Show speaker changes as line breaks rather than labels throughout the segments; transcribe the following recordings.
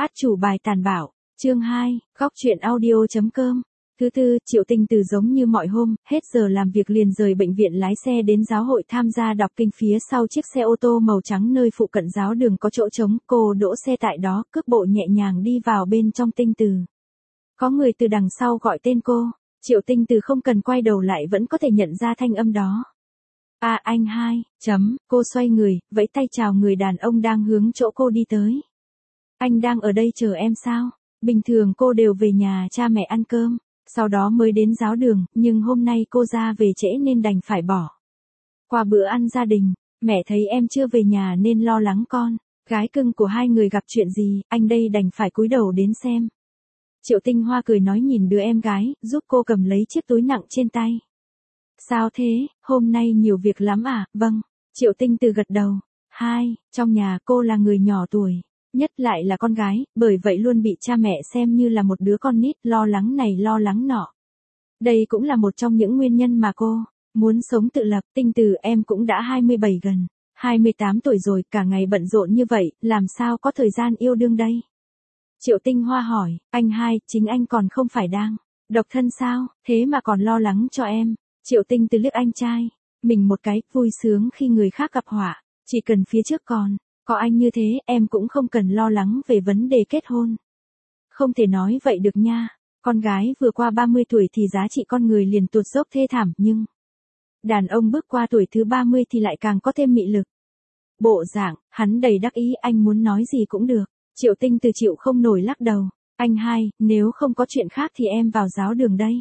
Át chủ bài tàn bạo, chương 2, góc truyện audio.com. Thứ tư, Triệu Tinh Từ giống như mọi hôm, hết giờ làm việc liền rời bệnh viện lái xe đến giáo hội tham gia đọc kinh phía sau chiếc xe ô tô màu trắng nơi phụ cận giáo đường có chỗ trống, cô đỗ xe tại đó, cước bộ nhẹ nhàng đi vào bên trong Tinh Từ. Có người từ đằng sau gọi tên cô, Triệu Tinh Từ không cần quay đầu lại vẫn có thể nhận ra thanh âm đó. À anh hai, cô xoay người, vẫy tay chào người đàn ông đang hướng chỗ cô đi tới. Anh đang ở đây chờ em sao? Bình thường cô đều về nhà cha mẹ ăn cơm, sau đó mới đến giáo đường, nhưng hôm nay cô ra về trễ nên đành phải bỏ qua bữa ăn gia đình. Mẹ thấy em chưa về nhà nên lo lắng con, gái cưng của hai người gặp chuyện gì, anh đây đành phải cúi đầu đến xem. Triệu Tinh Hoa cười nói nhìn đứa em gái, giúp cô cầm lấy chiếc túi nặng trên tay. Sao thế, hôm nay nhiều việc lắm à? Vâng, Triệu Tinh Từ gật đầu. Trong nhà cô là người nhỏ tuổi, nhất lại là con gái, bởi vậy luôn bị cha mẹ xem như là một đứa con nít, lo lắng này lo lắng nọ. Đây cũng là một trong những nguyên nhân mà cô muốn sống tự lập. Tinh Từ em cũng đã 27 gần 28 tuổi rồi, cả ngày bận rộn như vậy, làm sao có thời gian yêu đương đây? Triệu Tinh Hoa hỏi, anh hai, chính anh còn không phải đang độc thân sao, thế mà còn lo lắng cho em. Triệu Tinh Từ liếc anh trai mình một cái, vui sướng khi người khác gặp họa, chỉ cần phía trước còn có anh như thế, em cũng không cần lo lắng về vấn đề kết hôn. Không thể nói vậy được nha, con gái vừa qua 30 tuổi thì giá trị con người liền tụt dốc thê thảm, nhưng đàn ông bước qua tuổi thứ 30 thì lại càng có thêm mị lực. Bộ dạng, hắn đầy đắc ý, anh muốn nói gì cũng được. Triệu Tinh Từ chịu không nổi lắc đầu, anh hai, nếu không có chuyện khác thì em vào giáo đường đây.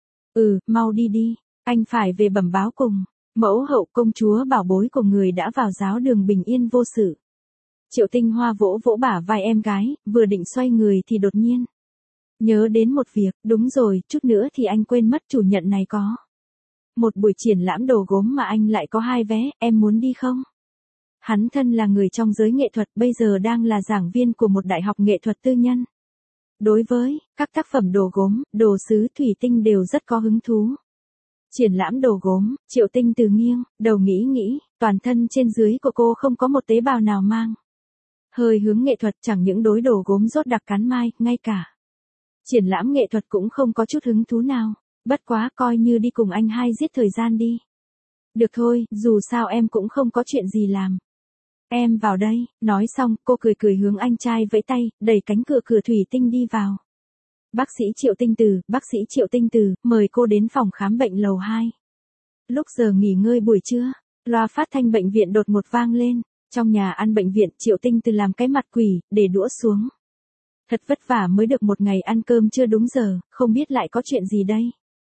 Mau đi đi, anh phải về bẩm báo cùng mẫu hậu công chúa bảo bối của người đã vào giáo đường bình yên vô sự. Triệu Tinh Hoa vỗ vỗ bả vai em gái, vừa định xoay người thì đột nhiên nhớ đến một việc, đúng rồi, chút nữa thì anh quên mất chủ nhật này có một buổi triển lãm đồ gốm mà anh lại có 2 vé, em muốn đi không? Hắn thân là người trong giới nghệ thuật, bây giờ đang là giảng viên của một đại học nghệ thuật tư nhân. Đối với các tác phẩm đồ gốm, đồ sứ, thủy tinh đều rất có hứng thú. Triển lãm đồ gốm, Triệu Tinh Từ nghiêng đầu nghĩ, toàn thân trên dưới của cô không có một tế bào nào mang hơi hướng nghệ thuật, chẳng những đối đồ gốm rốt đặc cắn mai, ngay cả triển lãm nghệ thuật cũng không có chút hứng thú nào. Bất quá coi như đi cùng anh hai giết thời gian đi. Được thôi, dù sao em cũng không có chuyện gì làm. Em vào đây, nói xong, cô cười hướng anh trai vẫy tay, đẩy cánh cửa thủy tinh đi vào. Bác sĩ Triệu Tinh Từ, mời cô đến phòng khám bệnh lầu 2. Lúc giờ nghỉ ngơi buổi trưa, loa phát thanh bệnh viện đột ngột vang lên. Trong nhà ăn bệnh viện, Triệu Tinh Từ làm cái mặt quỷ, để đũa xuống. Thật vất vả mới được một ngày ăn cơm chưa đúng giờ, không biết lại có chuyện gì đây.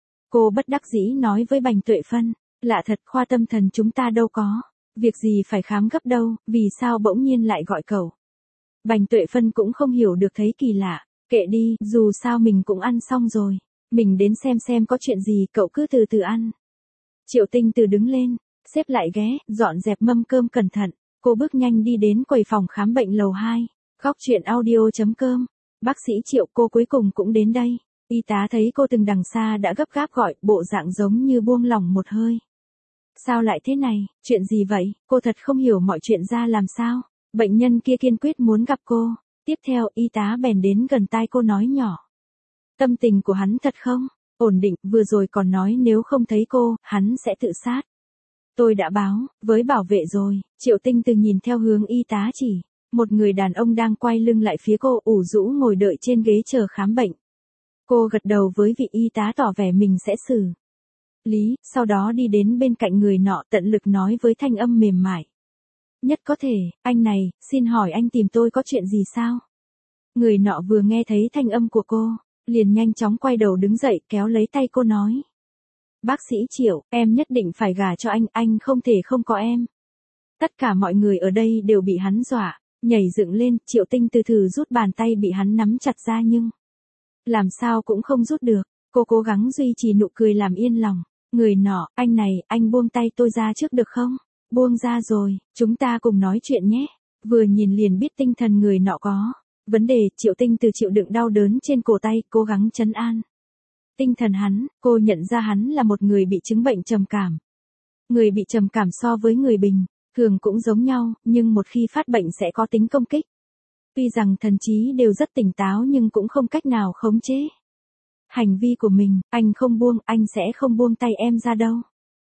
Cô bất đắc dĩ nói với Bành Tuệ Phân, lạ thật, khoa tâm thần chúng ta đâu có việc gì phải khám gấp đâu, vì sao bỗng nhiên lại gọi cậu. Bành Tuệ Phân cũng không hiểu được, thấy kỳ lạ, kệ đi, dù sao mình cũng ăn xong rồi, mình đến xem có chuyện gì, cậu cứ từ từ ăn. Triệu Tinh Từ đứng lên, xếp lại ghế, dọn dẹp mâm cơm cẩn thận, cô bước nhanh đi đến quầy phòng khám bệnh lầu 2, góc truyện audio.com. Bác sĩ Triệu, cô cuối cùng cũng đến đây. Y tá thấy cô từng đằng xa đã gấp gáp gọi, bộ dạng giống như buông lỏng một hơi. Sao lại thế này, chuyện gì vậy, cô thật không hiểu mọi chuyện ra làm sao. Bệnh nhân kia kiên quyết muốn gặp cô. Tiếp theo, y tá bèn đến gần tai cô nói nhỏ. Tâm tình của hắn thật không ổn định, vừa rồi còn nói nếu không thấy cô, hắn sẽ tự sát. Tôi đã báo với bảo vệ rồi. Triệu Tinh Từ nhìn theo hướng y tá chỉ. Một người đàn ông đang quay lưng lại phía cô, ủ rũ ngồi đợi trên ghế chờ khám bệnh. Cô gật đầu với vị y tá tỏ vẻ mình sẽ xử lý, sau đó đi đến bên cạnh người nọ, tận lực nói với thanh âm mềm mại nhất có thể, anh này, xin hỏi anh tìm tôi có chuyện gì sao? Người nọ vừa nghe thấy thanh âm của cô, liền nhanh chóng quay đầu đứng dậy, kéo lấy tay cô nói. Bác sĩ Triệu, em nhất định phải gả cho anh không thể không có em. Tất cả mọi người ở đây đều bị hắn dọa, nhảy dựng lên. Triệu Tinh Từ thử rút bàn tay bị hắn nắm chặt ra nhưng làm sao cũng không rút được. Cô cố gắng duy trì nụ cười làm yên lòng. Người nọ, anh này, anh buông tay tôi ra trước được không? Buông ra rồi, chúng ta cùng nói chuyện nhé. Vừa nhìn liền biết tinh thần người nọ có vấn đề. Triệu Tinh Từ chịu đựng đau đớn trên cổ tay, cố gắng trấn an tinh thần hắn. Cô nhận ra hắn là một người bị chứng bệnh trầm cảm. Người bị trầm cảm so với người bình thường cũng giống nhau, nhưng một khi phát bệnh sẽ có tính công kích. Tuy rằng thần trí đều rất tỉnh táo nhưng cũng không cách nào khống chế hành vi của mình, anh không buông, anh sẽ không buông tay em ra đâu.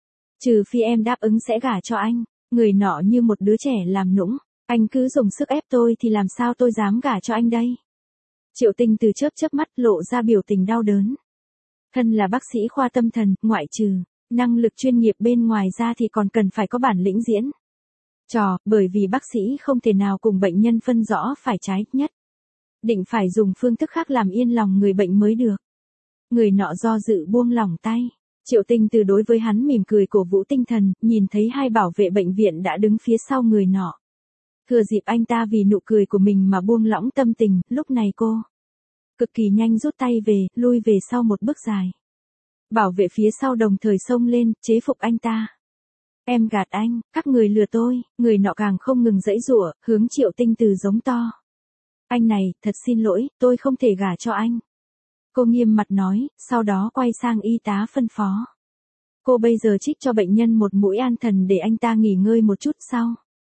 Trừ phi em đáp ứng sẽ gả cho anh, người nọ như một đứa trẻ làm nũng, anh cứ dùng sức ép tôi thì làm sao tôi dám gả cho anh đây. Triệu Tinh Từ chớp chớp mắt lộ ra biểu tình đau đớn. Thân là bác sĩ khoa tâm thần, ngoại trừ năng lực chuyên nghiệp bên ngoài ra thì còn cần phải có bản lĩnh diễn trò, bởi vì bác sĩ không thể nào cùng bệnh nhân phân rõ phải trái, nhất định phải dùng phương thức khác làm yên lòng người bệnh mới được. Người nọ do dự buông lỏng tay. Triệu Tinh Từ đối với hắn mỉm cười cổ vũ tinh thần, nhìn thấy hai bảo vệ bệnh viện đã đứng phía sau người nọ. Thừa dịp anh ta vì nụ cười của mình mà buông lỏng tâm tình, lúc này cô cực kỳ nhanh rút tay về, lui về sau một bước dài. Bảo vệ phía sau đồng thời xông lên, chế phục anh ta. Em gạt anh, các người lừa tôi, người nọ càng không ngừng giãy giụa, hướng Triệu Tinh Từ giống to. Anh này, thật xin lỗi, tôi không thể gả cho anh. Cô nghiêm mặt nói, sau đó quay sang y tá phân phó. Cô bây giờ trích cho bệnh nhân một mũi an thần để anh ta nghỉ ngơi một chút sau.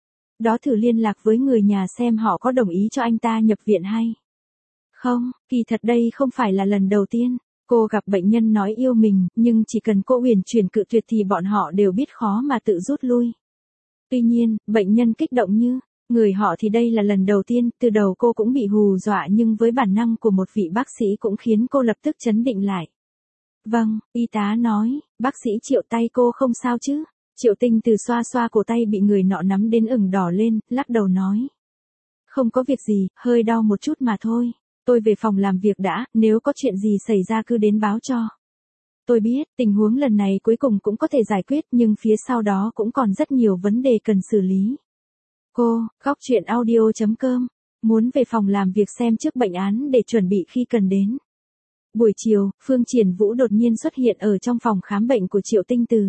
Đó thử liên lạc với người nhà xem họ có đồng ý cho anh ta nhập viện hay không. Kỳ thật đây không phải là lần đầu tiên cô gặp bệnh nhân nói yêu mình, nhưng chỉ cần cô uyển chuyển cự tuyệt thì bọn họ đều biết khó mà tự rút lui. Tuy nhiên, bệnh nhân kích động như người họ thì đây là lần đầu tiên, từ đầu cô cũng bị hù dọa nhưng với bản năng của một vị bác sĩ cũng khiến cô lập tức trấn định lại. Vâng, y tá nói, bác sĩ Triệu tay cô không sao chứ? Triệu Tinh Từ xoa xoa cổ tay bị người nọ nắm đến ửng đỏ lên, lắc đầu nói. Không có việc gì, hơi đau một chút mà thôi. Tôi về phòng làm việc đã, nếu có chuyện gì xảy ra cứ đến báo cho. Tôi biết, tình huống lần này cuối cùng cũng có thể giải quyết nhưng phía sau đó cũng còn rất nhiều vấn đề cần xử lý. Cô, góc truyện audio.com, muốn về phòng làm việc xem trước bệnh án để chuẩn bị khi cần đến. Buổi chiều, Phương Triển Vũ đột nhiên xuất hiện ở trong phòng khám bệnh của Triệu Tinh Từ.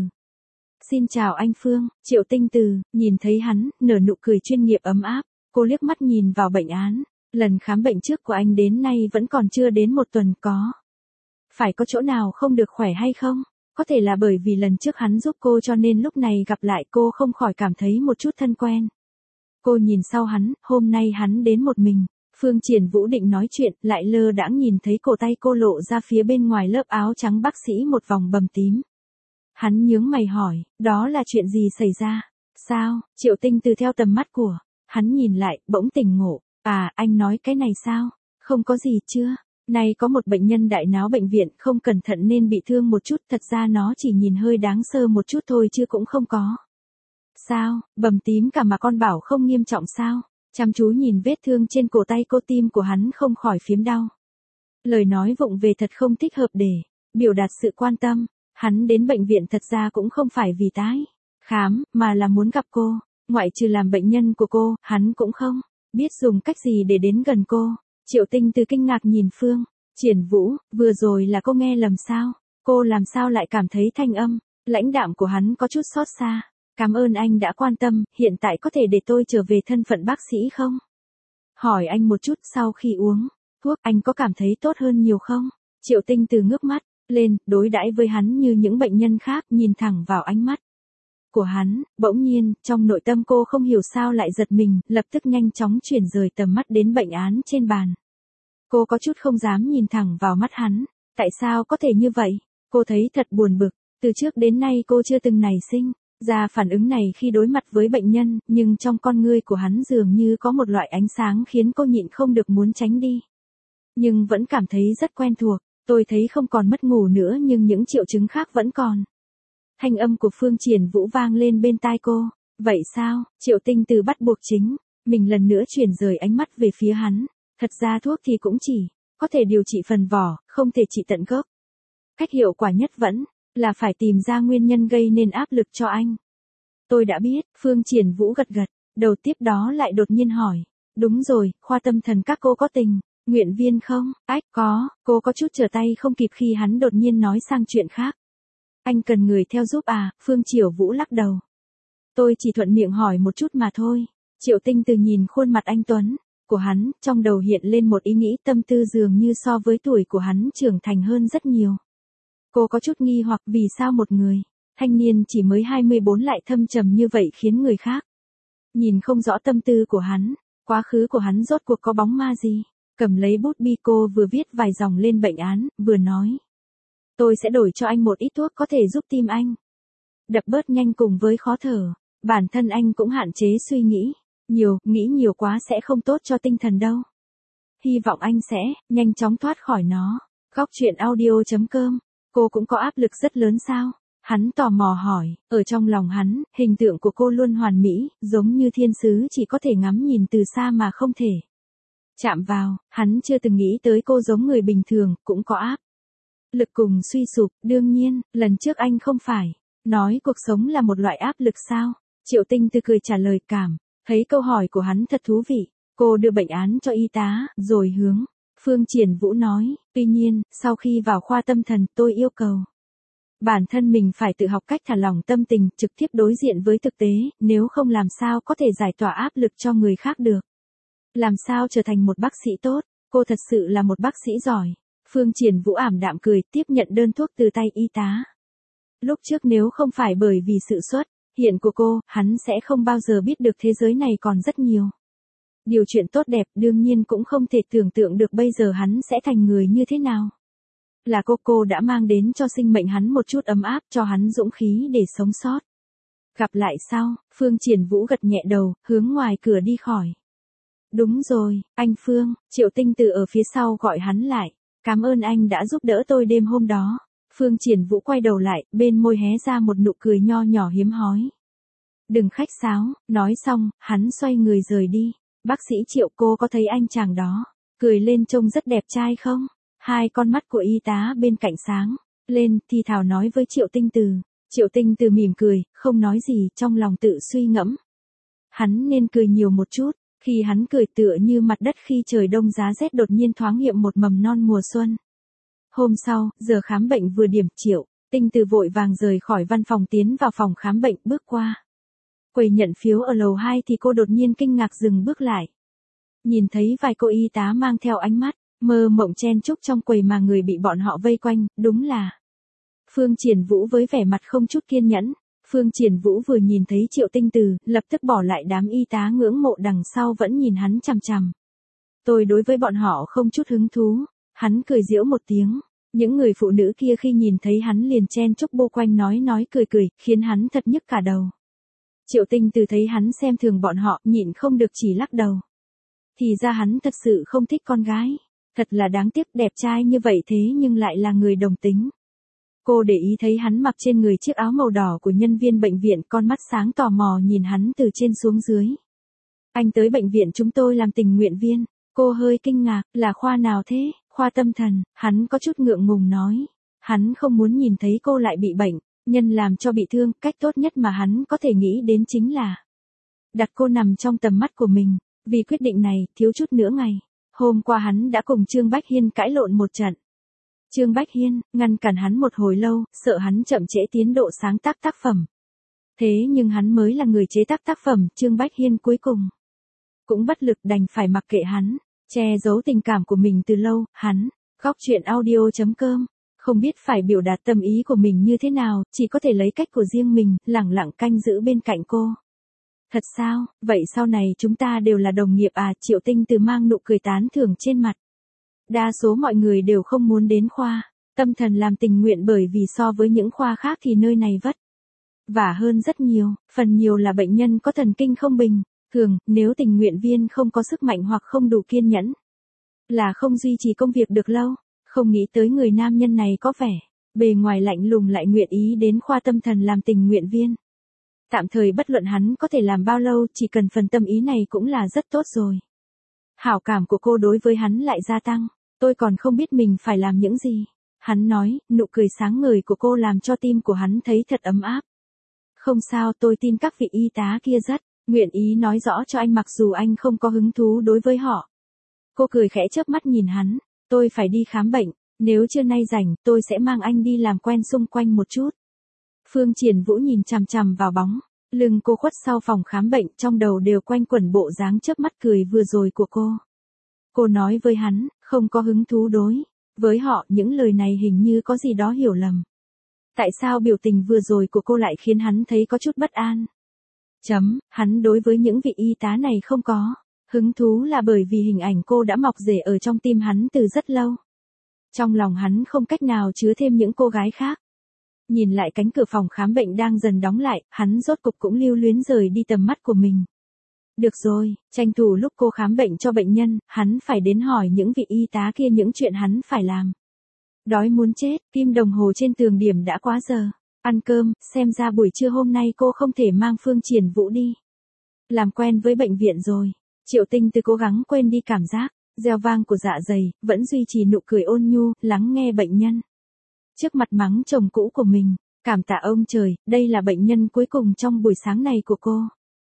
Xin chào anh Phương, Triệu Tinh Từ, nhìn thấy hắn, nở nụ cười chuyên nghiệp ấm áp, cô liếc mắt nhìn vào bệnh án. Lần khám bệnh trước của anh đến nay vẫn còn chưa đến một tuần, có phải có chỗ nào không được khỏe hay không? Có thể là bởi vì lần trước hắn giúp cô cho nên lúc này gặp lại cô không khỏi cảm thấy một chút thân quen. Cô nhìn sau hắn, hôm nay hắn đến một mình. Phương Triển Vũ định nói chuyện, lại lơ đãng nhìn thấy cổ tay cô lộ ra phía bên ngoài lớp áo trắng bác sĩ một vòng bầm tím. Hắn nhướng mày hỏi, đó là chuyện gì xảy ra? Sao? Triệu Tinh Từ theo tầm mắt của hắn nhìn lại, bỗng tỉnh ngộ. À, anh nói cái này sao? Không có gì chưa? Nay có một bệnh nhân đại náo bệnh viện không cẩn thận nên bị thương một chút, thật ra nó chỉ nhìn hơi đáng sơ một chút thôi chứ cũng không có. Sao, bầm tím cả mà con bảo không nghiêm trọng sao? Chăm chú nhìn vết thương trên cổ tay cô, tim của hắn không khỏi phiếm đau. Lời nói vụng về thật không thích hợp để biểu đạt sự quan tâm. Hắn đến bệnh viện thật ra cũng không phải vì tái khám, mà là muốn gặp cô. Ngoại trừ làm bệnh nhân của cô, hắn cũng không biết dùng cách gì để đến gần cô. Triệu Tinh Từ kinh ngạc nhìn Phương Triển Vũ, vừa rồi là cô nghe lầm sao? Cô làm sao lại cảm thấy thanh âm lãnh đạm của hắn có chút xót xa. Cảm ơn anh đã quan tâm, hiện tại có thể để tôi trở về thân phận bác sĩ không? Hỏi anh một chút, sau khi uống thuốc anh có cảm thấy tốt hơn nhiều không? Triệu Tinh Từ ngước mắt lên, đối đãi với hắn như những bệnh nhân khác, nhìn thẳng vào ánh mắt của hắn. Bỗng nhiên, trong nội tâm cô không hiểu sao lại giật mình, lập tức nhanh chóng chuyển rời tầm mắt đến bệnh án trên bàn. Cô có chút không dám nhìn thẳng vào mắt hắn. Tại sao có thể như vậy? Cô thấy thật buồn bực. Từ trước đến nay cô chưa từng nảy sinh ra phản ứng này khi đối mặt với bệnh nhân, nhưng trong con ngươi của hắn dường như có một loại ánh sáng khiến cô nhịn không được muốn tránh đi. Nhưng vẫn cảm thấy rất quen thuộc. Tôi thấy không còn mất ngủ nữa nhưng những triệu chứng khác vẫn còn. Thanh âm của Phương Triển Vũ vang lên bên tai cô. Vậy sao? Triệu Tinh Từ bắt buộc chính mình lần nữa chuyển rời ánh mắt về phía hắn. Thật ra thuốc thì cũng chỉ có thể điều trị phần vỏ, không thể trị tận gốc. Cách hiệu quả nhất vẫn là phải tìm ra nguyên nhân gây nên áp lực cho anh. Tôi đã biết, Phương Triển Vũ gật gật, đầu tiếp đó lại đột nhiên hỏi. Đúng rồi, khoa tâm thần các cô có tình nguyện viên không? Ách, có. Cô có chút trở tay không kịp khi hắn đột nhiên nói sang chuyện khác. Anh cần người theo giúp à? Phương Triển Vũ lắc đầu. Tôi chỉ thuận miệng hỏi một chút mà thôi. Triệu Tinh Từ nhìn khuôn mặt anh tuấn của hắn, trong đầu hiện lên một ý nghĩ, tâm tư dường như so với tuổi của hắn trưởng thành hơn rất nhiều. Cô có chút nghi hoặc vì sao một người thanh niên chỉ mới 24 lại thâm trầm như vậy khiến người khác nhìn không rõ tâm tư của hắn. Quá khứ của hắn rốt cuộc có bóng ma gì? Cầm lấy bút bi cô vừa viết vài dòng lên bệnh án, vừa nói. Tôi sẽ đổi cho anh một ít thuốc có thể giúp tim anh đập bớt nhanh cùng với khó thở. Bản thân anh cũng hạn chế suy nghĩ. Nghĩ nhiều quá sẽ không tốt cho tinh thần đâu. Hy vọng anh sẽ nhanh chóng thoát khỏi nó. Góc truyện audio.com. Cô cũng có áp lực rất lớn sao? Hắn tò mò hỏi, ở trong lòng hắn, hình tượng của cô luôn hoàn mỹ, giống như thiên sứ chỉ có thể ngắm nhìn từ xa mà không thể chạm vào. Hắn chưa từng nghĩ tới cô giống người bình thường, cũng có áp lực cùng suy sụp. Đương nhiên, lần trước anh không phải nói cuộc sống là một loại áp lực sao? Triệu Tinh Từ cười trả lời cảm thấy câu hỏi của hắn thật thú vị. Cô đưa bệnh án cho y tá, rồi hướng Phương Triển Vũ nói, tuy nhiên, sau khi vào khoa tâm thần, tôi yêu cầu bản thân mình phải tự học cách thả lỏng tâm tình, trực tiếp đối diện với thực tế, nếu không làm sao có thể giải tỏa áp lực cho người khác được. Làm sao trở thành một bác sĩ tốt, cô thật sự là một bác sĩ giỏi. Phương Triển Vũ ảm đạm cười, tiếp nhận đơn thuốc từ tay y tá. Lúc trước nếu không phải bởi vì sự xuất hiện của cô, hắn sẽ không bao giờ biết được thế giới này còn rất nhiều điều chuyện tốt đẹp, đương nhiên cũng không thể tưởng tượng được bây giờ hắn sẽ thành người như thế nào. Là cô đã mang đến cho sinh mệnh hắn một chút ấm áp, cho hắn dũng khí để sống sót. Gặp lại sau, Phương Triển Vũ gật nhẹ đầu, hướng ngoài cửa đi khỏi. Đúng rồi, anh Phương, Triệu Tinh Từ ở phía sau gọi hắn lại. Cảm ơn anh đã giúp đỡ tôi đêm hôm đó. Phương Triển Vũ quay đầu lại, bên môi hé ra một nụ cười nho nhỏ hiếm hoi. Đừng khách sáo, nói xong, hắn xoay người rời đi. Bác sĩ Triệu, cô có thấy anh chàng đó cười lên trông rất đẹp trai không? Hai con mắt của y tá bên cạnh sáng lên, thì thào nói với Triệu Tinh Từ. Triệu Tinh Từ mỉm cười, không nói gì, trong lòng tự suy ngẫm. Hắn nên cười nhiều một chút. Khi hắn cười tựa như mặt đất khi trời đông giá rét đột nhiên thoáng hiện một mầm non mùa xuân. Hôm sau, giờ khám bệnh vừa điểm, Triệu Tinh Từ vội vàng rời khỏi văn phòng tiến vào phòng khám bệnh, bước qua quầy nhận phiếu ở lầu 2 thì cô đột nhiên kinh ngạc dừng bước lại. Nhìn thấy vài cô y tá mang theo ánh mắt mơ mộng chen chúc trong quầy mà người bị bọn họ vây quanh, đúng là Phương Triển Vũ với vẻ mặt không chút kiên nhẫn. Phương Triển Vũ vừa nhìn thấy Triệu Tinh Từ, lập tức bỏ lại đám y tá ngưỡng mộ đằng sau vẫn nhìn hắn chằm chằm. Tôi đối với bọn họ không chút hứng thú. Hắn cười giễu một tiếng. Những người phụ nữ kia khi nhìn thấy hắn liền chen chúc bô quanh nói cười, khiến hắn thật nhức cả đầu. Triệu Tinh Từ thấy hắn xem thường bọn họ, nhịn không được chỉ lắc đầu. Thì ra hắn thật sự không thích con gái. Thật là đáng tiếc, đẹp trai như vậy thế nhưng lại là người đồng tính. Cô để ý thấy hắn mặc trên người chiếc áo màu đỏ của nhân viên bệnh viện, con mắt sáng tò mò nhìn hắn từ trên xuống dưới. Anh tới bệnh viện chúng tôi làm tình nguyện viên. Cô hơi kinh ngạc, là khoa nào thế? Khoa tâm thần. Hắn có chút ngượng ngùng nói. Hắn không muốn nhìn thấy cô lại bị bệnh nhân làm cho bị thương, cách tốt nhất mà hắn có thể nghĩ đến chính là đặt cô nằm trong tầm mắt của mình. Vì quyết định này, thiếu chút nữa ngày hôm qua hắn đã cùng Trương Bách Hiên cãi lộn một trận. Trương Bách Hiên ngăn cản hắn một hồi lâu, sợ hắn chậm trễ tiến độ sáng tác tác phẩm. Thế nhưng hắn mới là người chế tác tác phẩm, Trương Bách Hiên cuối cùng cũng bất lực, đành phải mặc kệ hắn, che giấu tình cảm của mình từ lâu. Hắn góc truyện audio.com không biết phải biểu đạt tâm ý của mình như thế nào, chỉ có thể lấy cách của riêng mình, lẳng lặng canh giữ bên cạnh cô. Thật sao? Vậy sau này chúng ta đều là đồng nghiệp à? Triệu Tinh Từ mang nụ cười tán thưởng trên mặt. Đa số mọi người đều không muốn đến khoa tâm thần làm tình nguyện, bởi vì so với những khoa khác thì nơi này vất vả hơn rất nhiều, phần nhiều là bệnh nhân có thần kinh không bình thường, nếu tình nguyện viên không có sức mạnh hoặc không đủ kiên nhẫn, là không duy trì công việc được lâu. Không nghĩ tới người nam nhân này có vẻ bề ngoài lạnh lùng lại nguyện ý đến khoa tâm thần làm tình nguyện viên. Tạm thời bất luận hắn có thể làm bao lâu, chỉ cần phần tâm ý này cũng là rất tốt rồi. Hảo cảm của cô đối với hắn lại gia tăng. Tôi còn không biết mình phải làm những gì. Hắn nói, nụ cười sáng ngời của cô làm cho tim của hắn thấy thật ấm áp. Không sao, tôi tin các vị y tá kia rất nguyện ý nói rõ cho anh mặc dù anh không có hứng thú đối với họ. Cô cười khẽ chớp mắt nhìn hắn. Tôi phải đi khám bệnh, nếu trưa nay rảnh, tôi sẽ mang anh đi làm quen xung quanh một chút. Phương Triển Vũ nhìn chằm chằm vào bóng lưng cô khuất sau phòng khám bệnh, trong đầu đều quanh quẩn bộ dáng chớp mắt cười vừa rồi của cô. Cô nói với hắn, không có hứng thú đối với họ, những lời này hình như có gì đó hiểu lầm. Tại sao biểu tình vừa rồi của cô lại khiến hắn thấy có chút bất an? Hắn đối với những vị y tá này không có Hứng thú là bởi vì hình ảnh cô đã mọc rễ ở trong tim hắn từ rất lâu. Trong lòng hắn không cách nào chứa thêm những cô gái khác. Nhìn lại cánh cửa phòng khám bệnh đang dần đóng lại, hắn rốt cục cũng lưu luyến rời đi tầm mắt của mình. Được rồi, tranh thủ lúc cô khám bệnh cho bệnh nhân, hắn phải đến hỏi những vị y tá kia những chuyện hắn phải làm. Đói muốn chết, kim đồng hồ trên tường điểm đã quá giờ. Ăn cơm, xem ra buổi trưa hôm nay cô không thể mang Phương Triển Vũ đi. Làm quen với bệnh viện rồi. Triệu Tinh Từ cố gắng quên đi cảm giác reo vang của dạ dày, vẫn duy trì nụ cười ôn nhu, lắng nghe bệnh nhân. Trước mặt mắng chồng cũ của mình, cảm tạ ông trời, đây là bệnh nhân cuối cùng trong buổi sáng này của cô.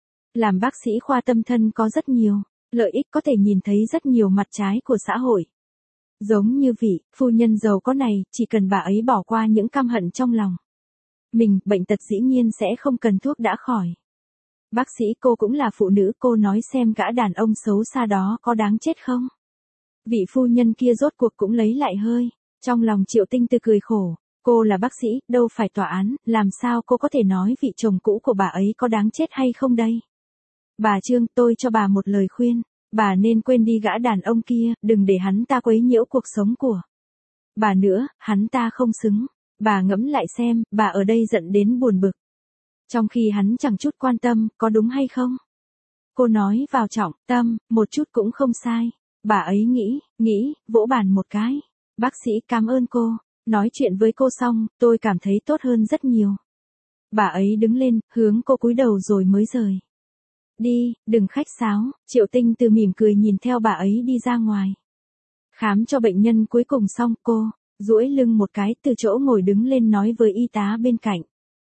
Làm bác sĩ khoa tâm thân có rất nhiều lợi ích, có thể nhìn thấy rất nhiều mặt trái của xã hội. Giống như vị phu nhân giàu có này, chỉ cần bà ấy bỏ qua những căm hận trong lòng mình, bệnh tật dĩ nhiên sẽ không cần thuốc đã khỏi. Bác sĩ, cô cũng là phụ nữ, cô nói xem gã đàn ông xấu xa đó có đáng chết không? Vị phu nhân kia rốt cuộc cũng lấy lại hơi. Trong lòng Triệu Tinh Từ cười khổ. Cô là bác sĩ, đâu phải tòa án, làm sao cô có thể nói vị chồng cũ của bà ấy có đáng chết hay không đây? Bà Trương, tôi cho bà một lời khuyên. Bà nên quên đi gã đàn ông kia, đừng để hắn ta quấy nhiễu cuộc sống của bà nữa, hắn ta không xứng. Bà ngẫm lại xem, bà ở đây giận đến buồn bực. Trong khi hắn chẳng chút quan tâm, có đúng hay không? Cô nói vào trọng tâm, một chút cũng không sai. Bà ấy nghĩ, vỗ bàn một cái. Bác sĩ, cảm ơn cô. Nói chuyện với cô xong, tôi cảm thấy tốt hơn rất nhiều. Bà ấy đứng lên, hướng cô cúi đầu rồi mới rời đi, đừng khách sáo. Triệu Tinh Từ mỉm cười nhìn theo bà ấy đi ra ngoài. Khám cho bệnh nhân cuối cùng xong, cô duỗi lưng một cái, từ chỗ ngồi đứng lên nói với y tá bên cạnh.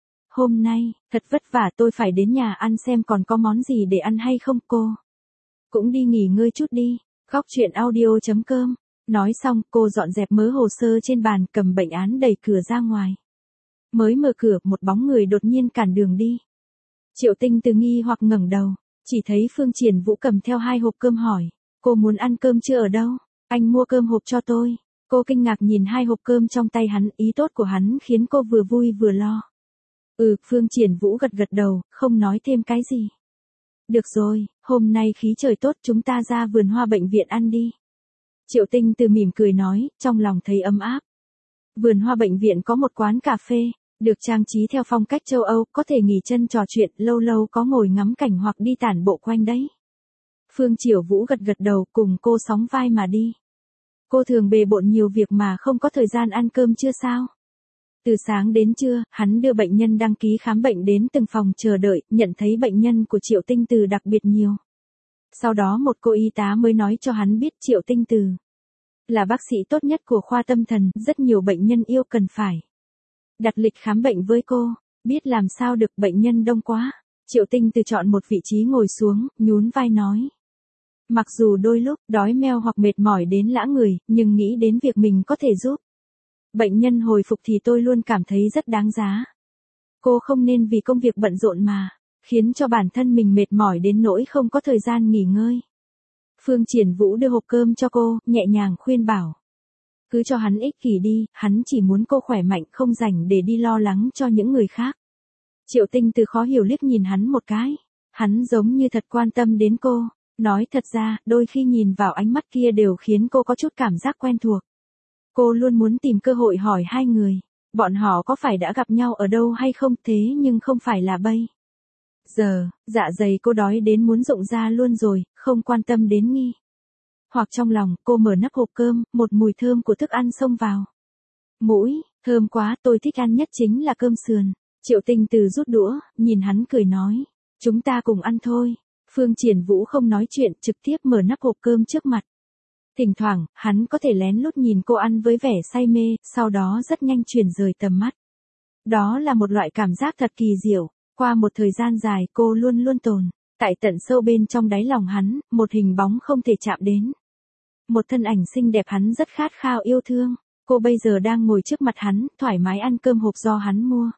Hôm nay, thật vất vả, tôi phải đến nhà ăn xem còn có món gì để ăn hay không. Cô cũng đi nghỉ ngơi chút đi. Góc chuyện audio.com. Nói xong, cô dọn dẹp mớ hồ sơ trên bàn, cầm bệnh án đẩy cửa ra ngoài. Mới mở cửa, một bóng người đột nhiên cản đường đi. Triệu Tinh Từ nghi hoặc ngẩng đầu, chỉ thấy Phương Triển Vũ cầm theo 2 hộp cơm hỏi. Cô muốn ăn cơm chưa ở đâu? Anh mua cơm hộp cho tôi. Cô kinh ngạc nhìn 2 hộp cơm trong tay hắn, ý tốt của hắn khiến cô vừa vui vừa lo. Phương Triển Vũ gật gật đầu, không nói thêm cái gì. Được rồi, hôm nay khí trời tốt, chúng ta ra vườn hoa bệnh viện ăn đi. Triệu Tinh Từ mỉm cười nói, trong lòng thấy ấm áp. Vườn hoa bệnh viện có một quán cà phê, được trang trí theo phong cách châu Âu, có thể nghỉ chân trò chuyện, lâu lâu có ngồi ngắm cảnh hoặc đi tản bộ quanh đấy. Phương Triển Vũ gật gật đầu, cùng cô sóng vai mà đi. Cô thường bề bộn nhiều việc mà không có thời gian ăn cơm chưa sao? Từ sáng đến trưa, hắn đưa bệnh nhân đăng ký khám bệnh đến từng phòng chờ đợi, nhận thấy bệnh nhân của Triệu Tinh Từ đặc biệt nhiều. Sau đó một cô y tá mới nói cho hắn biết Triệu Tinh Từ là bác sĩ tốt nhất của khoa tâm thần, rất nhiều bệnh nhân yêu cần phải đặt lịch khám bệnh với cô. Biết làm sao được, bệnh nhân đông quá. Triệu Tinh Từ chọn một vị trí ngồi xuống, nhún vai nói. Mặc dù đôi lúc đói meo hoặc mệt mỏi đến lã người, nhưng nghĩ đến việc mình có thể giúp bệnh nhân hồi phục thì tôi luôn cảm thấy rất đáng giá. Cô không nên vì công việc bận rộn mà khiến cho bản thân mình mệt mỏi đến nỗi không có thời gian nghỉ ngơi. Phương Triển Vũ đưa hộp cơm cho cô, nhẹ nhàng khuyên bảo. Cứ cho hắn ích kỷ đi, hắn chỉ muốn cô khỏe mạnh, không rảnh để đi lo lắng cho những người khác. Triệu Tinh Từ khó hiểu liếc nhìn hắn một cái. Hắn giống như thật quan tâm đến cô. Nói thật ra, đôi khi nhìn vào ánh mắt kia đều khiến cô có chút cảm giác quen thuộc. Cô luôn muốn tìm cơ hội hỏi 2 người. Bọn họ có phải đã gặp nhau ở đâu hay không, thế nhưng không phải là bây giờ, dạ dày cô đói đến muốn rụng ra luôn rồi, không quan tâm đến nghi hoặc trong lòng. Cô mở nắp hộp cơm, một mùi thơm của thức ăn xông vào mũi. Thơm quá, tôi thích ăn nhất chính là cơm sườn. Triệu Tinh Từ rút đũa, nhìn hắn cười nói. Chúng ta cùng ăn thôi. Phương Triển Vũ không nói chuyện, trực tiếp mở nắp hộp cơm trước mặt. Thỉnh thoảng, hắn có thể lén lút nhìn cô ăn với vẻ say mê, sau đó rất nhanh chuyển rời tầm mắt. Đó là một loại cảm giác thật kỳ diệu. Qua một thời gian dài, cô luôn luôn tồn tại tận sâu bên trong đáy lòng hắn, một hình bóng không thể chạm đến. Một thân ảnh xinh đẹp hắn rất khát khao yêu thương. Cô bây giờ đang ngồi trước mặt hắn, thoải mái ăn cơm hộp do hắn mua.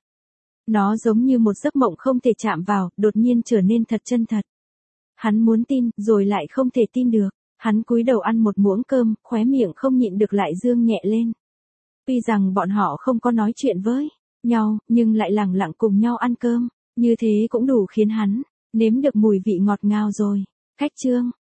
Nó giống như một giấc mộng không thể chạm vào, đột nhiên trở nên thật chân thật. Hắn muốn tin, rồi lại không thể tin được. Hắn cúi đầu ăn một muỗng cơm, khóe miệng không nhịn được lại dương nhẹ lên. Tuy rằng bọn họ không có nói chuyện với nhau, nhưng lại lẳng lặng cùng nhau ăn cơm. Như thế cũng đủ khiến hắn nếm được mùi vị ngọt ngào rồi. Khách Trương,